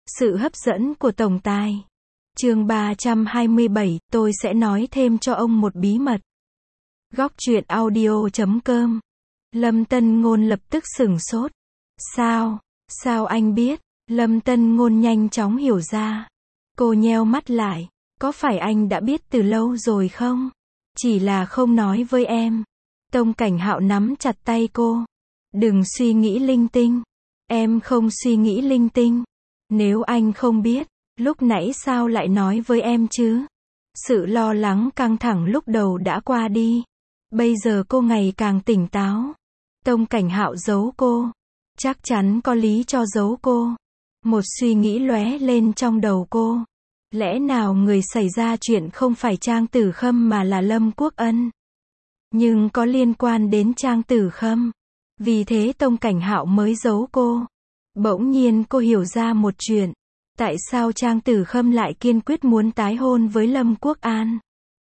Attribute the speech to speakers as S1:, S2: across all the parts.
S1: Sự hấp dẫn của tổng tài. Chương 327, tôi sẽ nói thêm cho ông một bí mật. Góc truyện audio.com. Lâm Tân Ngôn lập tức sửng sốt. Sao anh biết? Lâm Tân Ngôn nhanh chóng hiểu ra. Cô nheo mắt lại. Có phải anh đã biết từ lâu rồi không? Chỉ là không nói với em. Tông Cảnh Hạo nắm chặt tay cô. Đừng suy nghĩ linh tinh. Em không suy nghĩ linh tinh. Nếu anh không biết, lúc nãy sao lại nói với em chứ? Sự lo lắng căng thẳng lúc đầu đã qua đi. Bây giờ cô ngày càng tỉnh táo. Tông Cảnh Hạo giấu cô. Chắc chắn có lý cho giấu cô. Một suy nghĩ lóe lên trong đầu cô. Lẽ nào người xảy ra chuyện không phải Trang Tử Khâm mà là Lâm Quốc Ân? Nhưng có liên quan đến Trang Tử Khâm. Vì thế Tông Cảnh Hạo mới giấu cô. Bỗng nhiên cô hiểu ra một chuyện. Tại sao Trang Tử Khâm lại kiên quyết muốn tái hôn với Lâm Quốc An?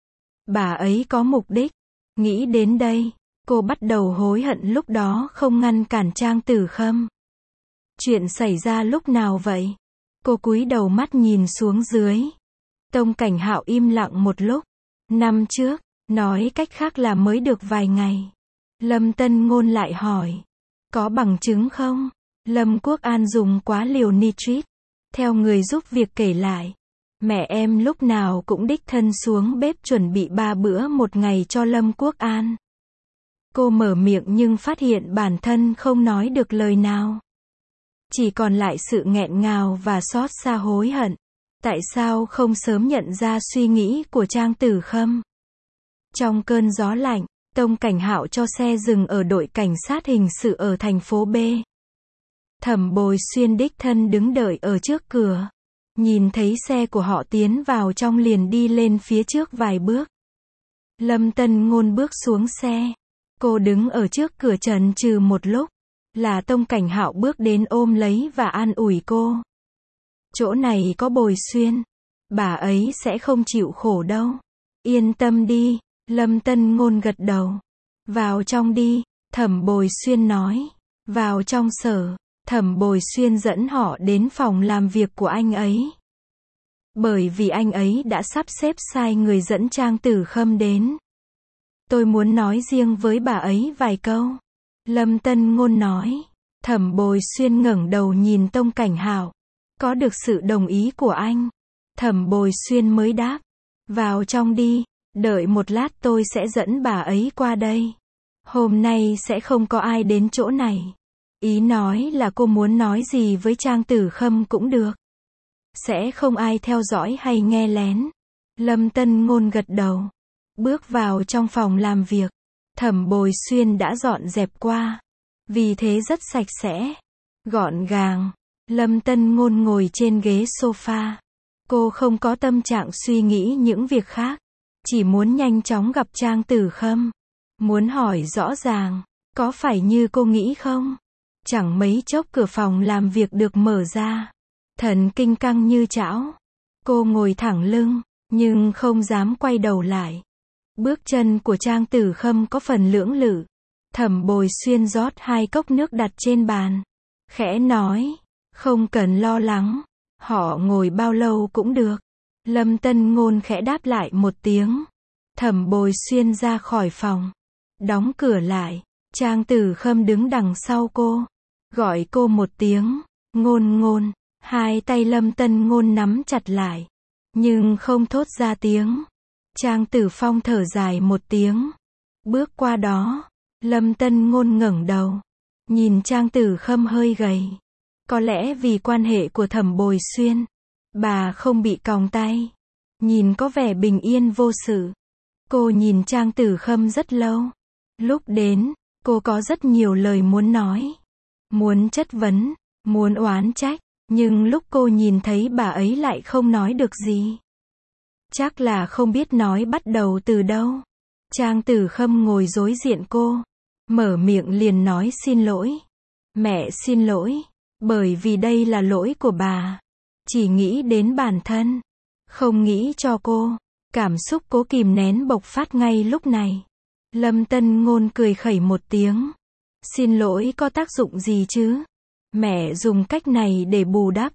S1: Bà ấy có mục đích. Nghĩ đến đây, cô bắt đầu hối hận lúc đó không ngăn cản Trang Tử Khâm. Chuyện xảy ra lúc nào vậy? Cô cúi đầu mắt nhìn xuống dưới. Tông Cảnh Hạo im lặng một lúc. Năm trước, nói cách khác là mới được vài ngày. Lâm Tân Ngôn lại hỏi. Có bằng chứng không? Lâm Quốc An dùng quá liều nitrit. Theo người giúp việc kể lại, mẹ em lúc nào cũng đích thân xuống bếp chuẩn bị 3 bữa một ngày cho Lâm Quốc An. Cô mở miệng nhưng phát hiện bản thân không nói được lời nào. Chỉ còn lại sự nghẹn ngào và xót xa hối hận. Tại sao không sớm nhận ra suy nghĩ của Trang Tử Khâm? Trong cơn gió lạnh, Tông Cảnh Hạo cho xe dừng ở đội cảnh sát hình sự ở thành phố B. Thẩm Bồi Xuyên đích thân đứng đợi ở trước cửa. Nhìn thấy xe của họ tiến vào trong liền đi lên phía trước vài bước. Lâm Tân Ngôn bước xuống xe. Cô đứng ở trước cửa chần chừ một lúc. Là Tông Cảnh Hạo bước đến ôm lấy và an ủi cô. Chỗ này có Bồi Xuyên. Bà ấy sẽ không chịu khổ đâu. Yên tâm đi. Lâm Tân Ngôn gật đầu. Vào trong đi. Thẩm Bồi Xuyên nói. Vào trong sở. Thẩm Bồi Xuyên dẫn họ đến phòng làm việc của anh ấy. Bởi vì anh ấy đã sắp xếp sai người dẫn Trang Tử Khâm đến. Tôi muốn nói riêng với bà ấy vài câu. Lâm Tân Ngôn nói. Thẩm Bồi Xuyên ngẩng đầu nhìn Tông Cảnh Hạo. Có được sự đồng ý của anh. Thẩm Bồi Xuyên mới đáp. Vào trong đi. Đợi một lát tôi sẽ dẫn bà ấy qua đây. Hôm nay sẽ không có ai đến chỗ này. Ý nói là cô muốn nói gì với Trang Tử Khâm cũng được. Sẽ không ai theo dõi hay nghe lén. Lâm Tân Ngôn gật đầu. Bước vào trong phòng làm việc. Thẩm Bồi Xuyên đã dọn dẹp qua. Vì thế rất sạch sẽ. Gọn gàng. Lâm Tân Ngôn ngồi trên ghế sofa. Cô không có tâm trạng suy nghĩ những việc khác. Chỉ muốn nhanh chóng gặp Trang Tử Khâm. Muốn hỏi rõ ràng. Có phải như cô nghĩ không? Chẳng mấy chốc cửa phòng làm việc được mở ra. Thần kinh căng như chảo. Cô ngồi thẳng lưng, nhưng không dám quay đầu lại. Bước chân của Trang Tử Khâm có phần lưỡng lự. Thẩm Bồi Xuyên rót 2 cốc nước đặt trên bàn. Khẽ nói, không cần lo lắng. Họ ngồi bao lâu cũng được. Lâm Tân Ngôn khẽ đáp lại một tiếng. Thẩm Bồi Xuyên ra khỏi phòng. Đóng cửa lại. Trang Tử Khâm đứng đằng sau cô. Gọi cô một tiếng. Ngôn Ngôn. Hai tay Lâm Tân Ngôn nắm chặt lại. Nhưng không thốt ra tiếng. Trang Tử Phong thở dài một tiếng. Bước qua đó. Lâm Tân Ngôn ngẩng đầu. Nhìn Trang Tử Khâm hơi gầy. Có lẽ vì quan hệ của Thẩm Bồi Xuyên. Bà không bị còng tay. Nhìn có vẻ bình yên vô sự. Cô nhìn Trang Tử Khâm rất lâu. Lúc đến, cô có rất nhiều lời muốn nói. Muốn chất vấn, muốn oán trách. Nhưng lúc cô nhìn thấy bà ấy lại không nói được gì. Chắc là không biết nói bắt đầu từ đâu. Trang Tử Khâm ngồi đối diện cô. Mở miệng liền nói xin lỗi. Mẹ xin lỗi. Bởi vì đây là lỗi của bà. Chỉ nghĩ đến bản thân. Không nghĩ cho cô. Cảm xúc cố kìm nén bộc phát ngay lúc này. Lâm Tân Ngôn cười khẩy một tiếng. Xin lỗi có tác dụng gì chứ? Mẹ dùng cách này để bù đắp.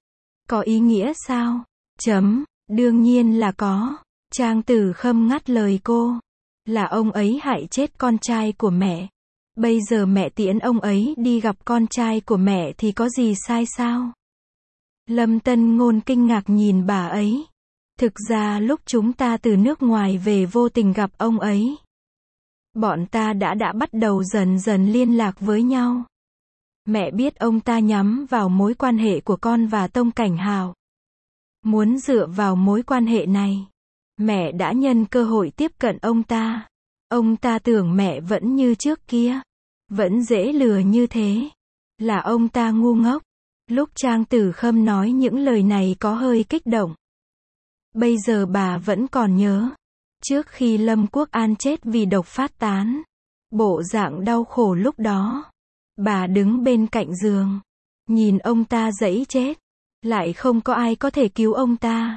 S1: Có ý nghĩa sao? Đương nhiên là có. Trang Tử Khâm ngắt lời cô. Là ông ấy hại chết con trai của mẹ. Bây giờ mẹ tiễn ông ấy đi gặp con trai của mẹ thì có gì sai sao? Lâm Tân Ngôn kinh ngạc nhìn bà ấy. Thực ra lúc chúng ta từ nước ngoài về vô tình gặp ông ấy. Bọn ta đã bắt đầu dần dần liên lạc với nhau. Mẹ biết ông ta nhắm vào mối quan hệ của con và Tông Cảnh Hào. Muốn dựa vào mối quan hệ này. Mẹ đã nhân cơ hội tiếp cận ông ta. Ông ta tưởng mẹ vẫn như trước kia. Vẫn dễ lừa như thế. Là ông ta ngu ngốc. Lúc Trang Tử Khâm nói những lời này có hơi kích động. Bây giờ bà vẫn còn nhớ. Trước khi Lâm Quốc An chết vì độc phát tán. Bộ dạng đau khổ lúc đó. Bà đứng bên cạnh giường. Nhìn ông ta giãy chết. Lại không có ai có thể cứu ông ta.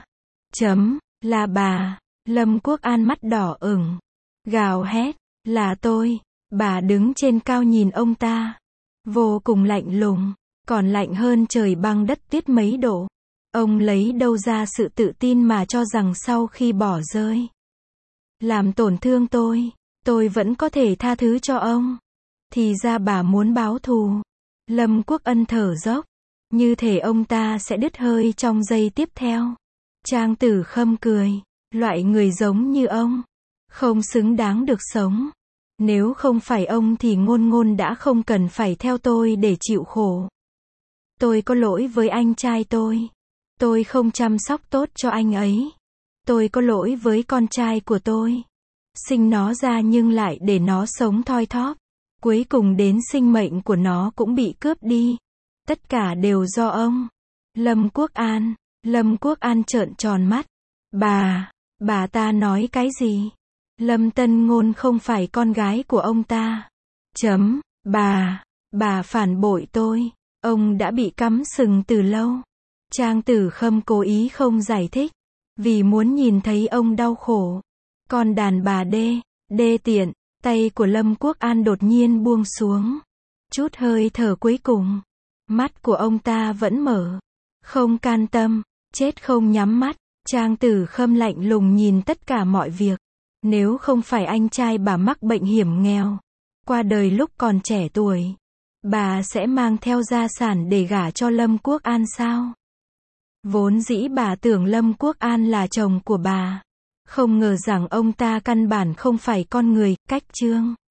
S1: Là bà. Lâm Quốc An mắt đỏ ửng. Gào hét. Là tôi. Bà đứng trên cao nhìn ông ta. Vô cùng lạnh lùng. Còn lạnh hơn trời băng đất tuyết mấy độ. Ông lấy đâu ra sự tự tin mà cho rằng sau khi bỏ rơi. Làm tổn thương tôi vẫn có thể tha thứ cho ông. Thì ra bà muốn báo thù. Lâm Quốc Ân thở dốc. Như thể ông ta sẽ đứt hơi trong giây tiếp theo. Trang Tử Khâm cười. Loại người giống như ông. Không xứng đáng được sống. Nếu không phải ông thì Ngôn Ngôn đã không cần phải theo tôi để chịu khổ. Tôi có lỗi với anh trai tôi. Tôi không chăm sóc tốt cho anh ấy. Tôi có lỗi với con trai của tôi. Sinh nó ra nhưng lại để nó sống thoi thóp. Cuối cùng đến sinh mệnh của nó cũng bị cướp đi. Tất cả đều do ông. Lâm Quốc An trợn tròn mắt. Bà ta nói cái gì? Lâm Tân Ngôn không phải con gái của ông ta. Bà phản bội tôi. Ông đã bị cắm sừng từ lâu. Trang Tử Khâm cố ý không giải thích. Vì muốn nhìn thấy ông đau khổ. Con đàn bà đê tiện. Tay của Lâm Quốc An đột nhiên buông xuống. Chút hơi thở cuối cùng. Mắt của ông ta vẫn mở. Không can tâm. Chết không nhắm mắt. Trang Tử Khâm lạnh lùng nhìn tất cả mọi việc. Nếu không phải anh trai bà mắc bệnh hiểm nghèo. Qua đời lúc còn trẻ tuổi. Bà sẽ mang theo gia sản để gả cho Lâm Quốc An sao? Vốn dĩ bà tưởng Lâm Quốc An là chồng của bà. Không ngờ rằng ông ta căn bản không phải con người, cách chương.